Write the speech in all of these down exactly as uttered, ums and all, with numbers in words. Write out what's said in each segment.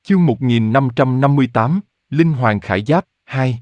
Chương một nghìn năm trăm năm mươi tám, Linh Hoàng Khải Giáp, hai.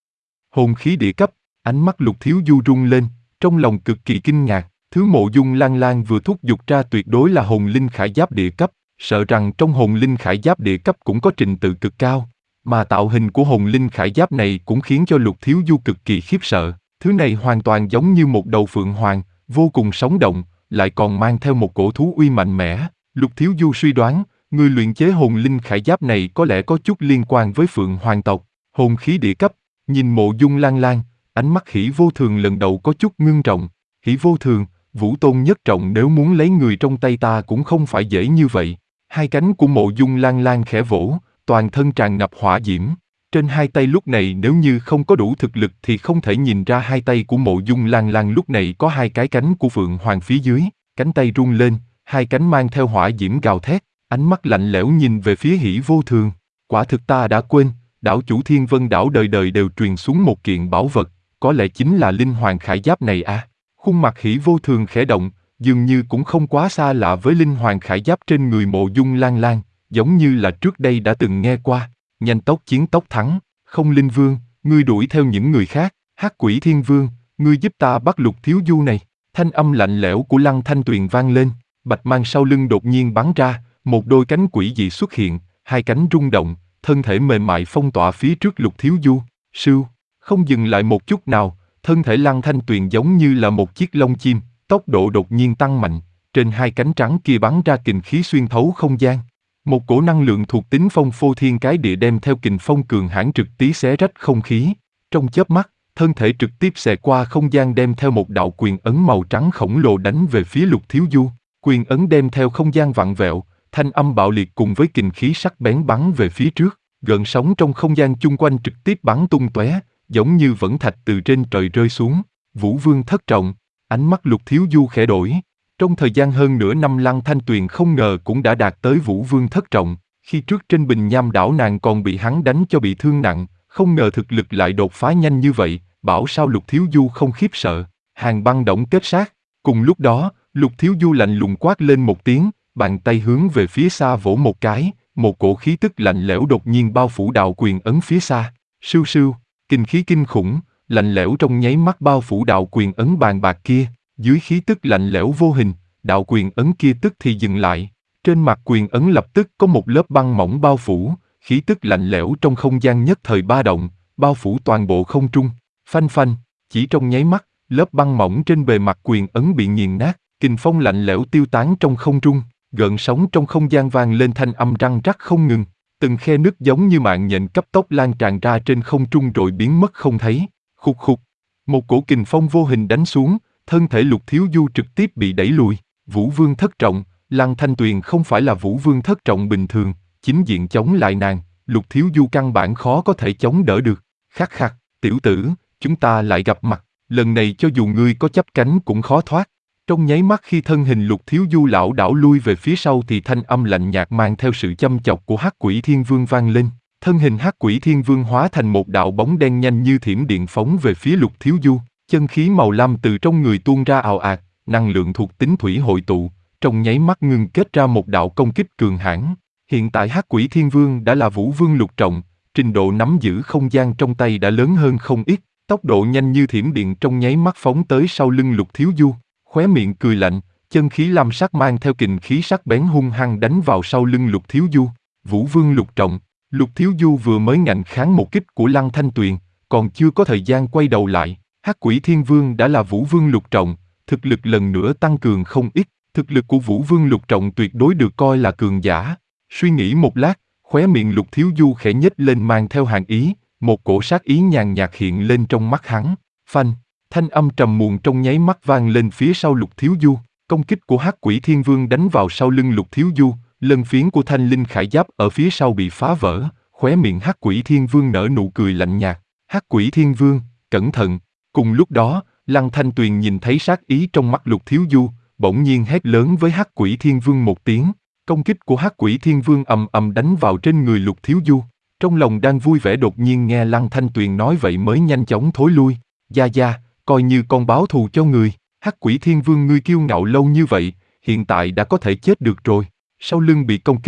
Hồn khí địa cấp, ánh mắt Lục Thiếu Du rung lên, trong lòng cực kỳ kinh ngạc, thứ Mộ Dung Lan Lan vừa thúc giục ra tuyệt đối là hồn linh khải giáp địa cấp, sợ rằng trong hồn linh khải giáp địa cấp cũng có trình tự cực cao, mà tạo hình của hồn linh khải giáp này cũng khiến cho Lục Thiếu Du cực kỳ khiếp sợ, thứ này hoàn toàn giống như một đầu phượng hoàng, vô cùng sống động, lại còn mang theo một cổ thú uy mạnh mẽ. Lục Thiếu Du suy đoán, người luyện chế hồn linh khải giáp này có lẽ có chút liên quan với Phượng Hoàng tộc. Hồn khí địa cấp, nhìn Mộ Dung Lan Lan, ánh mắt Hỉ Vô Thường lần đầu có chút ngưng trọng. Hỉ Vô Thường, Vũ Tôn nhất trọng nếu muốn lấy người trong tay ta cũng không phải dễ như vậy. Hai cánh của Mộ Dung Lan Lan khẽ vỗ, toàn thân tràn ngập hỏa diễm. Trên hai tay lúc này nếu như không có đủ thực lực thì không thể nhìn ra hai tay của Mộ Dung Lan Lan lúc này có hai cái cánh của Phượng Hoàng phía dưới. Cánh tay rung lên, hai cánh mang theo hỏa diễm gào thét. Ánh mắt lạnh lẽo nhìn về phía Hỉ Vô Thường. Quả thực ta đã quên, đảo chủ Thiên Vân đảo đời đời đều truyền xuống một kiện bảo vật, có lẽ chính là Linh Hoàng Khải Giáp này à. Khuôn mặt Hỉ Vô Thường khẽ động, dường như cũng không quá xa lạ với Linh Hoàng Khải Giáp trên người Mộ Dung Lan Lan, giống như là trước đây đã từng nghe qua. Nhanh tốc chiến tốc thắng, Không Linh Vương, ngươi đuổi theo những người khác, Hắc Quỷ Thiên Vương, ngươi giúp ta bắt Lục Thiếu Du này. Thanh âm lạnh lẽo của Lăng Thanh Tuyền vang lên, bạch mang sau lưng đột nhiên bắn ra. Một đôi cánh quỷ dị xuất hiện, hai cánh rung động, thân thể mềm mại phong tỏa phía trước Lục Thiếu Du. Sưu, không dừng lại một chút nào, thân thể Lăng Thanh Tuyền giống như là một chiếc lông chim, tốc độ đột nhiên tăng mạnh, trên hai cánh trắng kia bắn ra kình khí xuyên thấu không gian. Một cổ năng lượng thuộc tính phong phô thiên cái địa đem theo kình phong cường hãn trực tí xé rách không khí. Trong chớp mắt, thân thể trực tiếp xẹt qua không gian đem theo một đạo quyền ấn màu trắng khổng lồ đánh về phía Lục Thiếu Du. Quyền ấn đem theo không gian vặn vẹo, thanh âm bạo liệt cùng với kình khí sắc bén bắn về phía trước, gợn sóng trong không gian chung quanh trực tiếp bắn tung tóe, giống như vẫn thạch từ trên trời rơi xuống. Vũ Vương thất trọng, ánh mắt Lục Thiếu Du khẽ đổi. Trong thời gian hơn nửa năm Lăng Thanh Tuyền không ngờ cũng đã đạt tới Vũ Vương thất trọng, khi trước trên Bình Nham đảo nàng còn bị hắn đánh cho bị thương nặng, không ngờ thực lực lại đột phá nhanh như vậy, bảo sao Lục Thiếu Du không khiếp sợ. Hàn băng động kết sát. Cùng lúc đó, Lục Thiếu Du lạnh lùng quát lên một tiếng, bàn tay hướng về phía xa vỗ một cái, một cổ khí tức lạnh lẽo đột nhiên bao phủ đạo quyền ấn phía xa. Sưu sưu, kinh khí kinh khủng, lạnh lẽo trong nháy mắt bao phủ đạo quyền ấn bàn bạc kia, dưới khí tức lạnh lẽo vô hình, đạo quyền ấn kia tức thì dừng lại. Trên mặt quyền ấn lập tức có một lớp băng mỏng bao phủ, khí tức lạnh lẽo trong không gian nhất thời ba động, bao phủ toàn bộ không trung. Phanh phanh, chỉ trong nháy mắt, lớp băng mỏng trên bề mặt quyền ấn bị nghiền nát, kình phong lạnh lẽo tiêu tán trong không trung. Gợn sóng trong không gian vang lên thanh âm răng rắc không ngừng, từng khe nứt giống như mạng nhện cấp tốc lan tràn ra trên không trung rồi biến mất không thấy. Khục khục, một cổ kình phong vô hình đánh xuống, thân thể Lục Thiếu Du trực tiếp bị đẩy lùi. Vũ Vương thất trọng, Lăng Thanh Tuyền không phải là Vũ Vương thất trọng bình thường, chính diện chống lại nàng, Lục Thiếu Du căn bản khó có thể chống đỡ được. Khắc khắc, tiểu tử, chúng ta lại gặp mặt, lần này cho dù ngươi có chấp cánh cũng khó thoát. Trong nháy mắt khi thân hình Lục Thiếu Du lảo đảo lui về phía sau thì thanh âm lạnh nhạt mang theo sự châm chọc của Hắc Quỷ Thiên Vương vang lên. Thân hình Hắc Quỷ Thiên Vương hóa thành một đạo bóng đen nhanh như thiểm điện phóng về phía Lục Thiếu Du. Chân khí màu lam từ trong người tuôn ra ào ạt, năng lượng thuộc tính thủy hội tụ, trong nháy mắt ngưng kết ra một đạo công kích cường hãn. Hiện tại Hắc Quỷ Thiên Vương đã là Vũ Vương lục trọng, trình độ nắm giữ không gian trong tay đã lớn hơn không ít, tốc độ nhanh như thiểm điện trong nháy mắt phóng tới sau lưng Lục Thiếu Du. Khóe miệng cười lạnh, chân khí lam sắc mang theo kình khí sắc bén hung hăng đánh vào sau lưng Lục Thiếu Du. Vũ Vương lục trọng, Lục Thiếu Du vừa mới ngạnh kháng một kích của Lăng Thanh Tuyền, còn chưa có thời gian quay đầu lại, Hắc Quỷ Thiên Vương đã là Vũ Vương lục trọng, thực lực lần nữa tăng cường không ít, thực lực của Vũ Vương lục trọng tuyệt đối được coi là cường giả. Suy nghĩ một lát, khóe miệng Lục Thiếu Du khẽ nhếch lên mang theo hàn ý, một cổ sát ý nhàn nhạt hiện lên trong mắt hắn. Phanh, thanh âm trầm muộn trong nháy mắt vang lên phía sau Lục Thiếu Du, công kích của Hắc Quỷ Thiên Vương đánh vào sau lưng Lục Thiếu Du, lân phiến của thanh linh khải giáp ở phía sau bị phá vỡ, khóe miệng Hắc Quỷ Thiên Vương nở nụ cười lạnh nhạt. Hắc Quỷ Thiên Vương, cẩn thận! Cùng lúc đó, Lăng Thanh Tuyền nhìn thấy sát ý trong mắt Lục Thiếu Du, bỗng nhiên hét lớn với Hắc Quỷ Thiên Vương một tiếng. Công kích của Hắc Quỷ Thiên Vương ầm ầm đánh vào trên người Lục Thiếu Du. Trong lòng đang vui vẻ đột nhiên nghe Lăng Thanh Tuyền nói vậy mới nhanh chóng thối lui. Gia Gia, coi như con báo thù cho người. Hắc Quỷ Thiên Vương ngươi kiêu ngạo lâu như vậy, hiện tại đã có thể chết được rồi. Sau lưng bị công kích,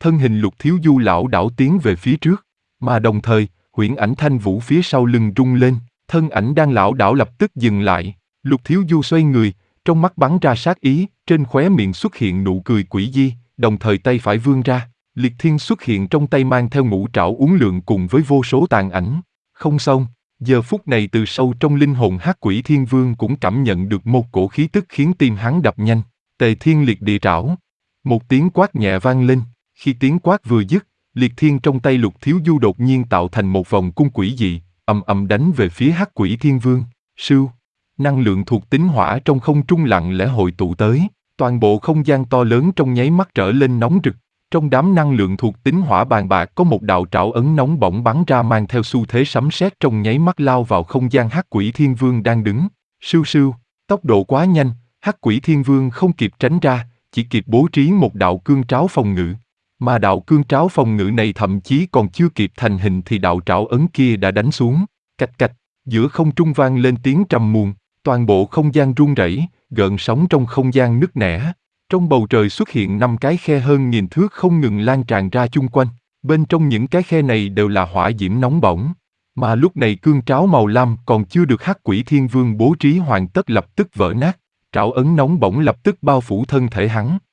thân hình Lục Thiếu Du lảo đảo tiến về phía trước, mà đồng thời, huyễn ảnh Thanh Vũ phía sau lưng rung lên, thân ảnh đang lảo đảo lập tức dừng lại. Lục Thiếu Du xoay người, trong mắt bắn ra sát ý, trên khóe miệng xuất hiện nụ cười quỷ dị, đồng thời tay phải vươn ra, liệt thiên xuất hiện trong tay mang theo ngũ trảo uốn lượn cùng với vô số tàn ảnh. Không xong, giờ phút này từ sâu trong linh hồn Hắc Quỷ Thiên Vương cũng cảm nhận được một cổ khí tức khiến tim hắn đập nhanh. Tề Thiên Liệt Địa Trảo. Một tiếng quát nhẹ vang lên, khi tiếng quát vừa dứt, liệt thiên trong tay Lục Thiếu Du đột nhiên tạo thành một vòng cung quỷ dị, ầm ầm đánh về phía Hắc Quỷ Thiên Vương. Sưu, năng lượng thuộc tính hỏa trong không trung lặng lẽ hội tụ tới, toàn bộ không gian to lớn trong nháy mắt trở lên nóng rực. Trong đám năng lượng thuộc tính hỏa bàn bạc có một đạo trảo ấn nóng bỏng bắn ra mang theo xu thế sấm sét trong nháy mắt lao vào không gian Hắc Quỷ Thiên Vương đang đứng. Sưu sưu, tốc độ quá nhanh, Hắc Quỷ Thiên Vương không kịp tránh ra, chỉ kịp bố trí một đạo cương tráo phòng ngự. Mà đạo cương tráo phòng ngự này thậm chí còn chưa kịp thành hình thì đạo trảo ấn kia đã đánh xuống. Cạch cạch, giữa không trung vang lên tiếng trầm muộn, toàn bộ không gian rung rẩy, gợn sóng trong không gian nứt nẻ. Trong bầu trời xuất hiện năm cái khe hơn nghìn thước không ngừng lan tràn ra chung quanh. Bên trong những cái khe này đều là hỏa diễm nóng bỏng. Mà lúc này cương tráo màu lam còn chưa được Hắc Quỷ Thiên Vương bố trí hoàn tất lập tức vỡ nát. Trảo ấn nóng bỏng lập tức bao phủ thân thể hắn.